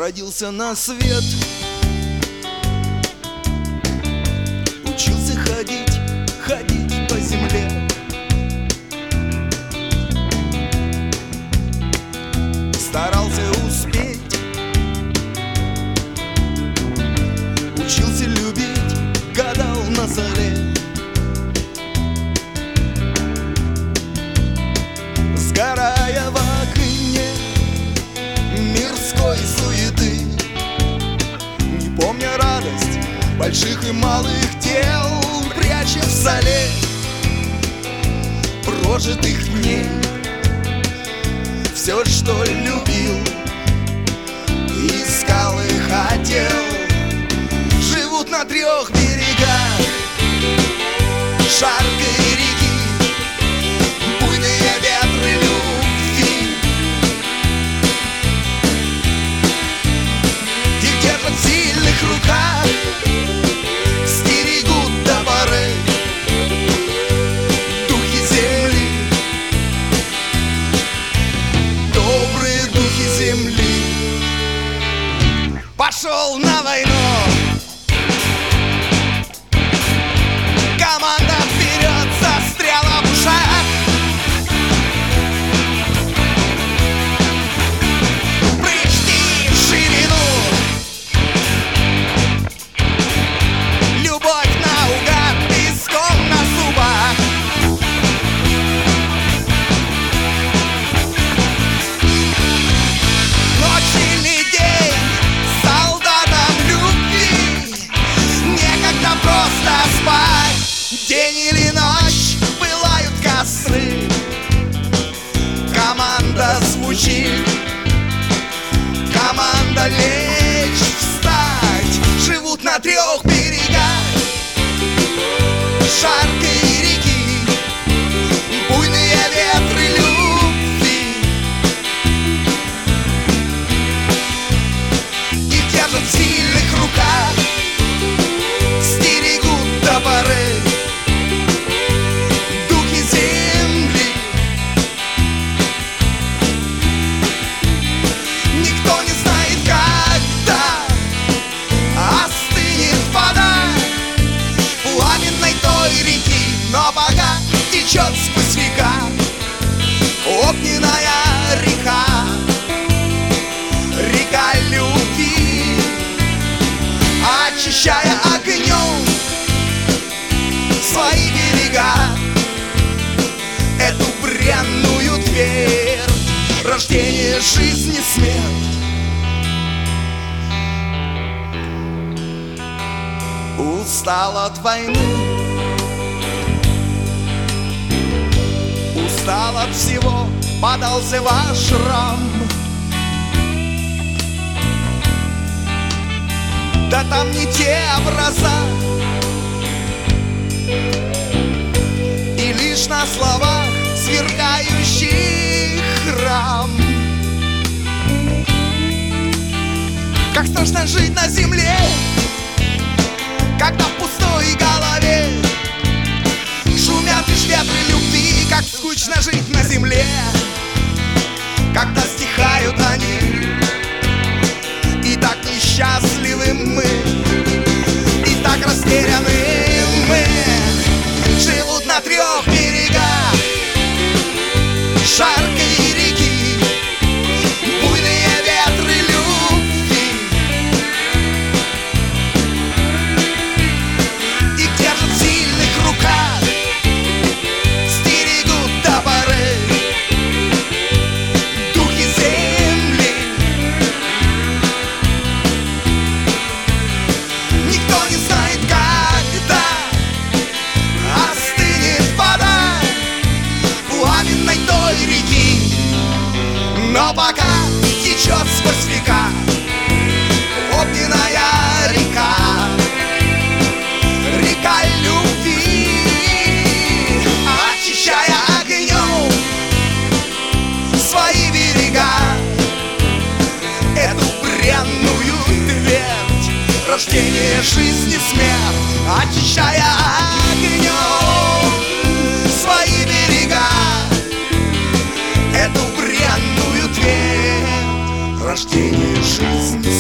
родился на свет, учился ходить, ходить по земле. Старался успеть, учился любить, гадал на заре. Сгорая в огне мирской суеты, не помня радость больших и малых дел, пряча в соле прожитых дней все, что любил, искал и хотел. Живут на 3 берегах жаркой реки буйные ветры любви, их держат в сильных руках, стерегут до поры духи земли, добрые духи земли. Пошел на войну, команда вперед, застряла в ушах. Прыжки в ширину, любовь наугад, песком на зубах. Ночь или день солдатам любви, некогда просто спать. День или ночь пылают костры, команда звучит, команда лечь, встать. Живут на 3 берегах жаркой реки буйные ветры любви, их держат в сильных руках, стерегут до поры духи земли. Никто не знает, когда остынет вода пламенной той реки, но пока течет сквозь века огненная река, река любви, очищая огнем свои берега, эту бренную твердь, рождение, жизнь и смерть. Устал от войны, устал от всего, подался в ашрам. Да там не те образа, и лишь на словах сверкающий храм. Как страшно жить на земле, когда в пустой голове шумят лишь ветры любви. Как скучно жить на земле, когда стихают они, и так несчастливы мы, и так растеряны мы. Живут на 3 берегах жаркой реки буйные ветры любви, их держат в сильных руках, стерегут до поры духи земли. Никто не знает, когда остынет вода пламенной той реки, но пока течет сквозь века огненная река, река любви, очищая огнем свои берега, эту бренную твердь, рождение, жизнь и смерть, очищая огнем свои берега, эту бренную твердь, рождение, жизнь